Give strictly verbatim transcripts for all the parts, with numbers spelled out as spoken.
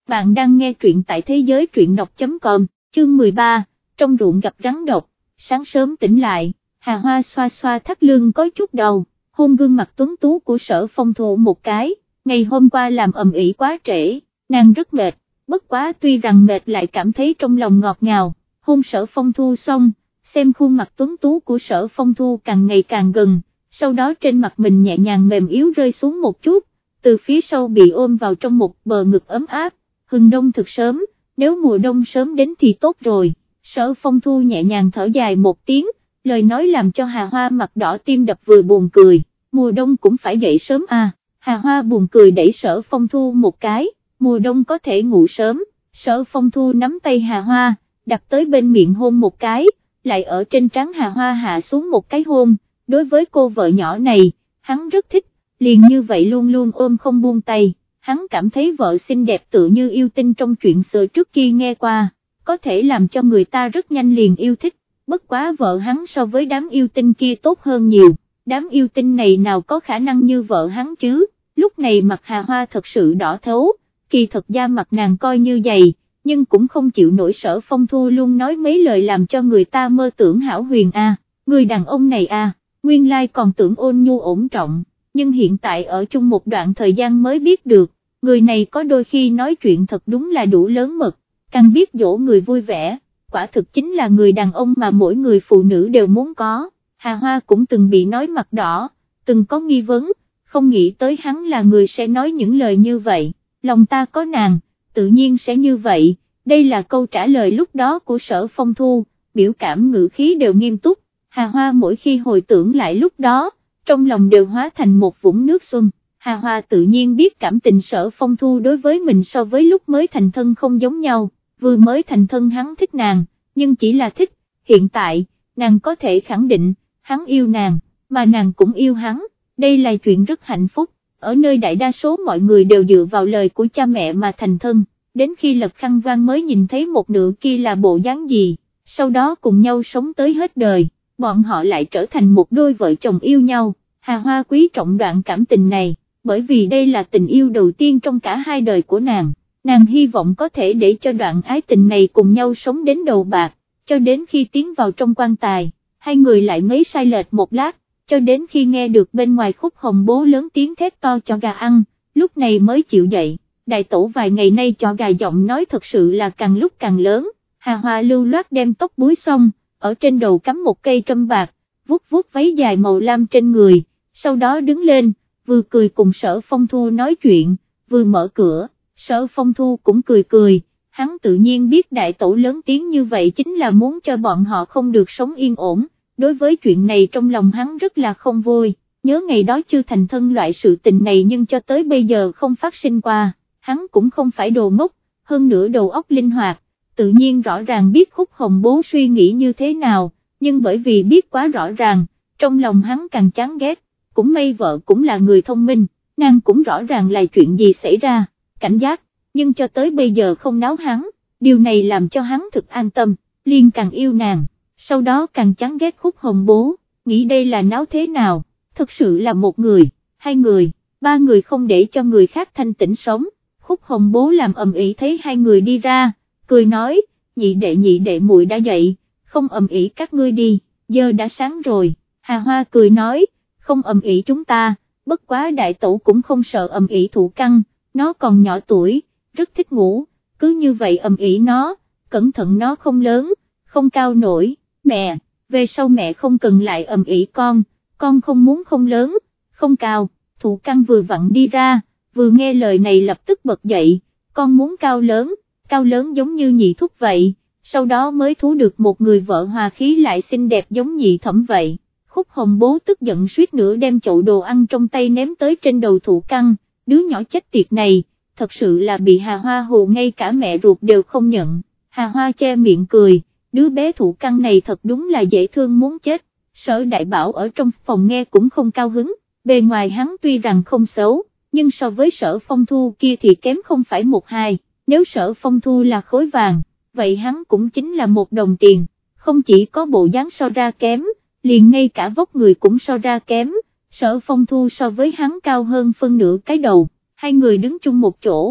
bạn đang nghe truyện tại thế giới truyện đọc chấm com, chương mười ba, trong ruộng gặp rắn độc. Sáng sớm tỉnh lại, Hà Hoa xoa xoa thắt lưng có chút đau, hôn gương mặt tuấn tú của Sở Phong Thu một cái, ngày hôm qua làm ầm ĩ quá trễ, nàng rất mệt, bất quá tuy rằng mệt lại cảm thấy trong lòng ngọt ngào, hôn Sở Phong Thu xong, xem khuôn mặt tuấn tú của Sở Phong Thu càng ngày càng gần, sau đó trên mặt mình nhẹ nhàng mềm yếu rơi xuống một chút, từ phía sau bị ôm vào trong một bờ ngực ấm áp, hừng đông thực sớm, nếu mùa đông sớm đến thì tốt rồi. Sở Phong Thu nhẹ nhàng thở dài một tiếng, lời nói làm cho Hà Hoa mặt đỏ tim đập vừa buồn cười, mùa đông cũng phải dậy sớm à, Hà Hoa buồn cười đẩy Sở Phong Thu một cái, mùa đông có thể ngủ sớm, Sở Phong Thu nắm tay Hà Hoa, đặt tới bên miệng hôn một cái, lại ở trên trán Hà Hoa hạ xuống một cái hôn, đối với cô vợ nhỏ này, hắn rất thích, liền như vậy luôn luôn ôm không buông tay, hắn cảm thấy vợ xinh đẹp tự như yêu tinh trong chuyện xưa trước kia nghe qua, có thể làm cho người ta rất nhanh liền yêu thích, bất quá vợ hắn so với đám yêu tinh kia tốt hơn nhiều, đám yêu tinh này nào có khả năng như vợ hắn chứ, lúc này mặt Hà Hoa thật sự đỏ thấu, kỳ thật da mặt nàng coi như dày, nhưng cũng không chịu nổi Sở Phong Thu luôn nói mấy lời làm cho người ta mơ tưởng hão huyền a, người đàn ông này a, nguyên lai còn tưởng ôn nhu ổn trọng, nhưng hiện tại ở chung một đoạn thời gian mới biết được, người này có đôi khi nói chuyện thật đúng là đủ lớn mật, càng biết dỗ người vui vẻ, quả thực chính là người đàn ông mà mỗi người phụ nữ đều muốn có. Hà Hoa cũng từng bị nói mặt đỏ, từng có nghi vấn, không nghĩ tới hắn là người sẽ nói những lời như vậy, lòng ta có nàng, tự nhiên sẽ như vậy, đây là câu trả lời lúc đó của Sở Phong Thu, biểu cảm ngữ khí đều nghiêm túc, Hà Hoa mỗi khi hồi tưởng lại lúc đó, trong lòng đều hóa thành một vũng nước xuân. Hà Hoa tự nhiên biết cảm tình Sở Phong Thu đối với mình so với lúc mới thành thân không giống nhau, vừa mới thành thân hắn thích nàng, nhưng chỉ là thích, hiện tại, nàng có thể khẳng định, hắn yêu nàng, mà nàng cũng yêu hắn, đây là chuyện rất hạnh phúc, ở nơi đại đa số mọi người đều dựa vào lời của cha mẹ mà thành thân, đến khi Lật Khăn Vang mới nhìn thấy một nửa kia là bộ dáng gì, sau đó cùng nhau sống tới hết đời, bọn họ lại trở thành một đôi vợ chồng yêu nhau, Hà Hoa quý trọng đoạn cảm tình này, bởi vì đây là tình yêu đầu tiên trong cả hai đời của nàng, nàng hy vọng có thể để cho đoạn ái tình này cùng nhau sống đến đầu bạc, cho đến khi tiến vào trong quan tài, hai người lại mấy sai lệch một lát, cho đến khi nghe được bên ngoài Khúc Hồng Bố lớn tiếng thét to cho gà ăn, lúc này mới chịu dậy, đại tổ vài ngày nay cho gà giọng nói thật sự là càng lúc càng lớn, Hà Hoa lưu loát đem tóc búi xong, ở trên đầu cắm một cây trâm bạc, vuốt vuốt váy dài màu lam trên người, sau đó đứng lên, vừa cười cùng Sở Phong Thu nói chuyện, vừa mở cửa, Sở Phong Thu cũng cười cười, hắn tự nhiên biết đại tổ lớn tiếng như vậy chính là muốn cho bọn họ không được sống yên ổn, đối với chuyện này trong lòng hắn rất là không vui, nhớ ngày đó chưa thành thân loại sự tình này nhưng cho tới bây giờ không phát sinh qua, hắn cũng không phải đồ ngốc, hơn nữa đầu óc linh hoạt, tự nhiên rõ ràng biết Khúc Hồng Bố suy nghĩ như thế nào, nhưng bởi vì biết quá rõ ràng, trong lòng hắn càng chán ghét, cũng may vợ cũng là người thông minh, nàng cũng rõ ràng là chuyện gì xảy ra, cảnh giác, nhưng cho tới bây giờ không náo hắn, điều này làm cho hắn thực an tâm, liền càng yêu nàng, sau đó càng chán ghét Khúc Hồng Bố, nghĩ đây là náo thế nào, thực sự là một người, hai người, ba người không để cho người khác thanh tĩnh sống, Khúc Hồng Bố làm ầm ĩ thấy hai người đi ra, cười nói, nhị đệ nhị đệ muội đã dậy, không ầm ĩ các ngươi đi, giờ đã sáng rồi, Hà Hoa cười nói, không ầm ĩ chúng ta, bất quá đại tổ cũng không sợ ầm ĩ Thụ Căn, nó còn nhỏ tuổi, rất thích ngủ, cứ như vậy ầm ĩ nó, cẩn thận nó không lớn, không cao nổi, mẹ, về sau mẹ không cần lại ầm ĩ con, con không muốn không lớn, không cao, Thụ Căn vừa vặn đi ra, vừa nghe lời này lập tức bật dậy, con muốn cao lớn, cao lớn giống như nhị thúc vậy, sau đó mới thú được một người vợ hòa khí lại xinh đẹp giống nhị thẩm vậy. Khúc Hồng Bố tức giận suýt nữa đem chậu đồ ăn trong tay ném tới trên đầu Thụ Căn, đứa nhỏ chết tiệt này, thật sự là bị Hà Hoa hù ngay cả mẹ ruột đều không nhận, Hà Hoa che miệng cười, đứa bé Thụ Căn này thật đúng là dễ thương muốn chết, Sở Đại Bảo ở trong phòng nghe cũng không cao hứng, bề ngoài hắn tuy rằng không xấu, nhưng so với Sở Phong Thu kia thì kém không phải một hai, nếu Sở Phong Thu là khối vàng, vậy hắn cũng chính là một đồng tiền, không chỉ có bộ dáng so ra kém, liền ngay cả vóc người cũng so ra kém, Sở Phong Thu so với hắn cao hơn phân nửa cái đầu, hai người đứng chung một chỗ,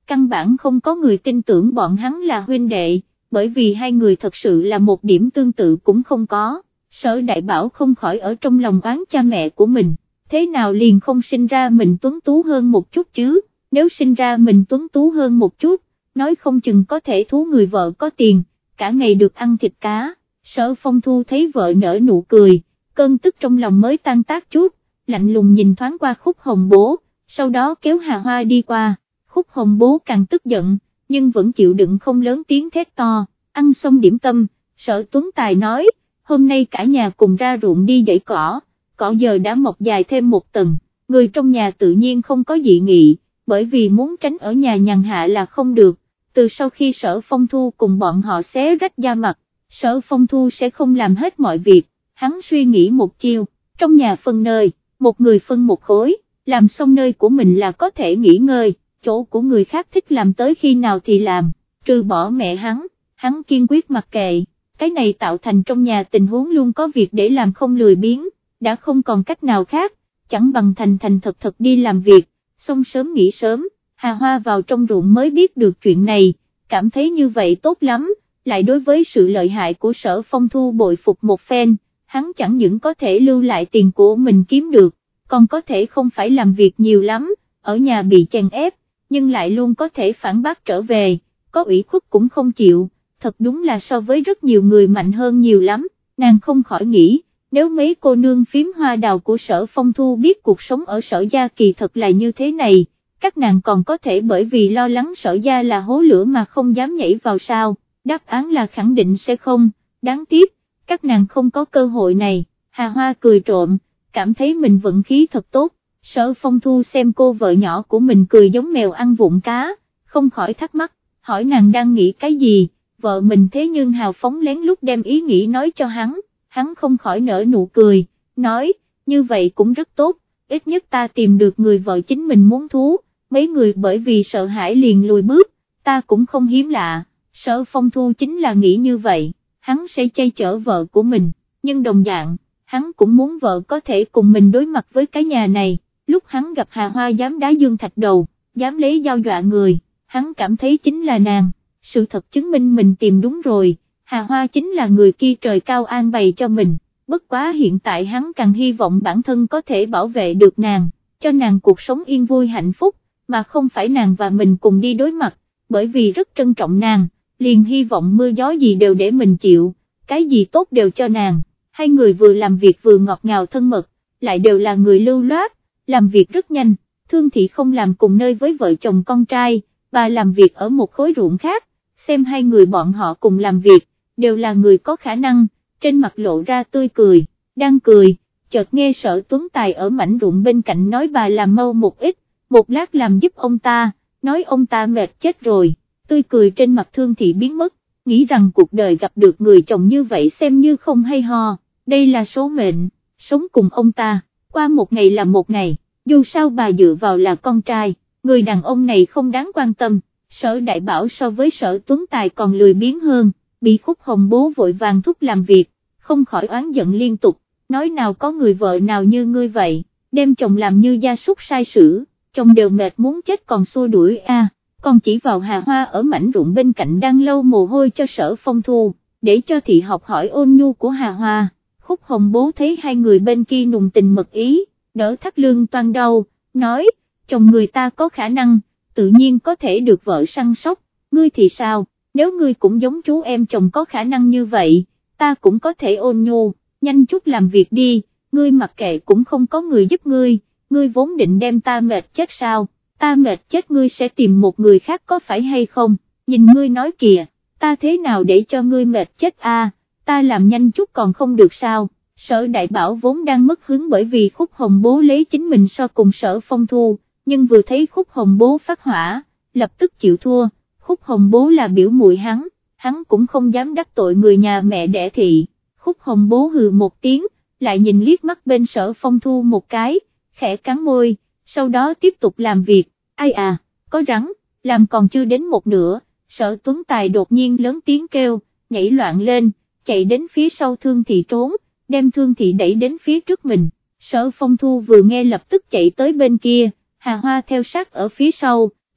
căn bản không có người tin tưởng bọn hắn là huynh đệ, bởi vì hai người thật sự là một điểm tương tự cũng không có. Sở Đại Bảo không khỏi ở trong lòng oán cha mẹ của mình, thế nào liền không sinh ra mình tuấn tú hơn một chút chứ, nếu sinh ra mình tuấn tú hơn một chút, nói không chừng có thể thú người vợ có tiền, cả ngày được ăn thịt cá. Sở Phong Thu thấy vợ nở nụ cười, cơn tức trong lòng mới tan tác chút, lạnh lùng nhìn thoáng qua Khúc Hồng Bố, sau đó kéo Hà Hoa đi qua. Khúc Hồng Bố càng tức giận, nhưng vẫn chịu đựng không lớn tiếng thét to. Ăn xong điểm tâm, Sở Tuấn Tài nói, hôm nay cả nhà cùng ra ruộng đi dãy cỏ, cỏ giờ đã mọc dài thêm một tầng, người trong nhà tự nhiên không có dị nghị, bởi vì muốn tránh ở nhà nhàn hạ là không được. Từ sau khi Sở Phong Thu cùng bọn họ xé rách da mặt, Sở Phong Thu sẽ không làm hết mọi việc, hắn suy nghĩ một chiều, trong nhà phân nơi, một người phân một khối, làm xong nơi của mình là có thể nghỉ ngơi, chỗ của người khác thích làm tới khi nào thì làm, trừ bỏ mẹ hắn, hắn kiên quyết mặc kệ, cái này tạo thành trong nhà tình huống luôn có việc để làm không lười biếng, đã không còn cách nào khác, chẳng bằng thành thành thật thật đi làm việc, xong sớm nghỉ sớm. Hà Hoa vào trong ruộng mới biết được chuyện này, cảm thấy như vậy tốt lắm, lại đối với sự lợi hại của Sở Phong Thu bội phục một phen, hắn chẳng những có thể lưu lại tiền của mình kiếm được, còn có thể không phải làm việc nhiều lắm, ở nhà bị chèn ép, nhưng lại luôn có thể phản bác trở về, có ủy khuất cũng không chịu, thật đúng là so với rất nhiều người mạnh hơn nhiều lắm. Nàng không khỏi nghĩ, nếu mấy cô nương phím hoa đào của Sở Phong Thu biết cuộc sống ở Sở Gia kỳ thật là như thế này, các nàng còn có thể bởi vì lo lắng Sở Gia là hố lửa mà không dám nhảy vào sao, đáp án là khẳng định sẽ không, đáng tiếc, các nàng không có cơ hội này. Hà Hoa cười trộm, cảm thấy mình vận khí thật tốt. Sở Phong Thu xem cô vợ nhỏ của mình cười giống mèo ăn vụn cá, không khỏi thắc mắc, hỏi nàng đang nghĩ cái gì, vợ mình thế nhưng hào phóng lén lút đem ý nghĩ nói cho hắn, hắn không khỏi nở nụ cười, nói, như vậy cũng rất tốt, ít nhất ta tìm được người vợ chính mình muốn thú, mấy người bởi vì sợ hãi liền lùi bước, ta cũng không hiếm lạ. Sở Phong Thu chính là nghĩ như vậy, hắn sẽ chay chở vợ của mình, nhưng đồng dạng, hắn cũng muốn vợ có thể cùng mình đối mặt với cái nhà này. Lúc hắn gặp Hà Hoa dám đá Dương Thạch đầu, dám lấy dao dọa người, hắn cảm thấy chính là nàng, sự thật chứng minh mình tìm đúng rồi, Hà Hoa chính là người kia trời cao an bày cho mình, bất quá hiện tại hắn càng hy vọng bản thân có thể bảo vệ được nàng, cho nàng cuộc sống yên vui hạnh phúc, mà không phải nàng và mình cùng đi đối mặt, bởi vì rất trân trọng nàng, liền hy vọng mưa gió gì đều để mình chịu, cái gì tốt đều cho nàng. Hai người vừa làm việc vừa ngọt ngào thân mật, lại đều là người lưu loát, làm việc rất nhanh. Thương Thị không làm cùng nơi với vợ chồng con trai, bà làm việc ở một khối ruộng khác, xem hai người bọn họ cùng làm việc, đều là người có khả năng, trên mặt lộ ra tươi cười, đang cười, chợt nghe Sở Tuấn Tài ở mảnh ruộng bên cạnh nói bà làm mau một ít, một lát làm giúp ông ta, nói ông ta mệt chết rồi, tươi cười trên mặt Thương Thị biến mất, nghĩ rằng cuộc đời gặp được người chồng như vậy xem như không hay ho, đây là số mệnh, sống cùng ông ta, qua một ngày là một ngày, dù sao bà dựa vào là con trai, người đàn ông này không đáng quan tâm. Sở Đại Bảo so với Sở Tuấn Tài còn lười biếng hơn, bị Khúc Hồng Bố vội vàng thúc làm việc, không khỏi oán giận liên tục, nói nào có người vợ nào như ngươi vậy, đem chồng làm như gia súc sai sử, chồng đều mệt muốn chết còn xua đuổi a. À, còn chỉ vào Hà Hoa ở mảnh ruộng bên cạnh đang lau mồ hôi cho Sở Phong Thu, để cho thị học hỏi ôn nhu của Hà Hoa. Khúc Hồng Bố thấy hai người bên kia nùng tình mật ý, đỡ thắt lưng toan đau, nói, chồng người ta có khả năng, tự nhiên có thể được vợ săn sóc, ngươi thì sao, nếu ngươi cũng giống chú em chồng có khả năng như vậy, ta cũng có thể ôn nhu, nhanh chút làm việc đi, ngươi mặc kệ cũng không có người giúp ngươi, ngươi vốn định đem ta mệt chết sao, ta mệt chết ngươi sẽ tìm một người khác có phải hay không, nhìn ngươi nói kìa, ta thế nào để cho ngươi mệt chết a? Ta làm nhanh chút còn không được sao. Sở Đại Bảo vốn đang mất hứng bởi vì Khúc Hồng Bố lấy chính mình so cùng Sở Phong Thu, nhưng vừa thấy Khúc Hồng Bố phát hỏa, lập tức chịu thua. Khúc Hồng Bố là biểu muội hắn, hắn cũng không dám đắc tội người nhà mẹ đẻ thị. Khúc Hồng Bố hừ một tiếng, lại nhìn liếc mắt bên Sở Phong Thu một cái, khẽ cắn môi, sau đó tiếp tục làm việc. Ai à, có rắn, làm còn chưa đến một nửa, Sở Tuấn Tài đột nhiên lớn tiếng kêu, nhảy loạn lên, chạy đến phía sau Thương Thị trốn, đem Thương Thị đẩy đến phía trước mình. Sở Phong Thu vừa nghe lập tức chạy tới bên kia, Hà Hoa theo sát ở phía sau,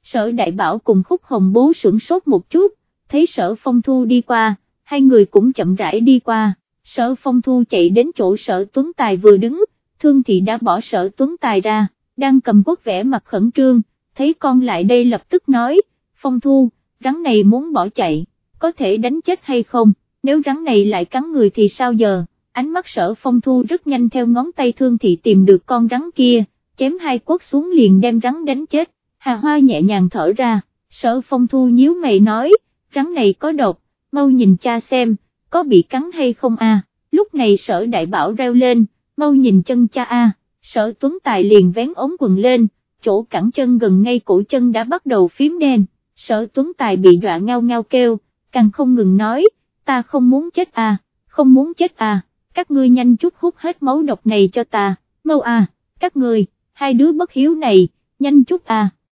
Sở Đại Bảo cùng Khúc Hồng Bố sửng sốt một chút, thấy Sở Phong Thu đi qua, hai người cũng chậm rãi đi qua, Sở Phong Thu chạy đến chỗ Sở Tuấn Tài vừa đứng, Thương Thị đã bỏ Sở Tuấn Tài ra, đang cầm quốc vẻ mặt khẩn trương, thấy con lại đây lập tức nói, Phong Thu, rắn này muốn bỏ chạy, có thể đánh chết hay không, nếu rắn này lại cắn người thì sao giờ, ánh mắt Sở Phong Thu rất nhanh theo ngón tay Thương Thị tìm được con rắn kia, chém hai quất xuống liền đem rắn đánh chết, Hà Hoa nhẹ nhàng thở ra, Sở Phong Thu nhíu mày nói, rắn này có độc, mau nhìn cha xem, có bị cắn hay không a? Lúc này Sở Đại Bảo reo lên, mau nhìn chân cha a, Sở Tuấn Tài liền vén ống quần lên, chỗ cẳng chân gần ngay cổ chân đã bắt đầu phím đen, Sở Tuấn Tài bị dọa ngao ngao kêu, càng không ngừng nói, ta không muốn chết a, không muốn chết a, các ngươi nhanh chút hút hết máu độc này cho ta, mau a, các ngươi, hai đứa bất hiếu này, nhanh chút a.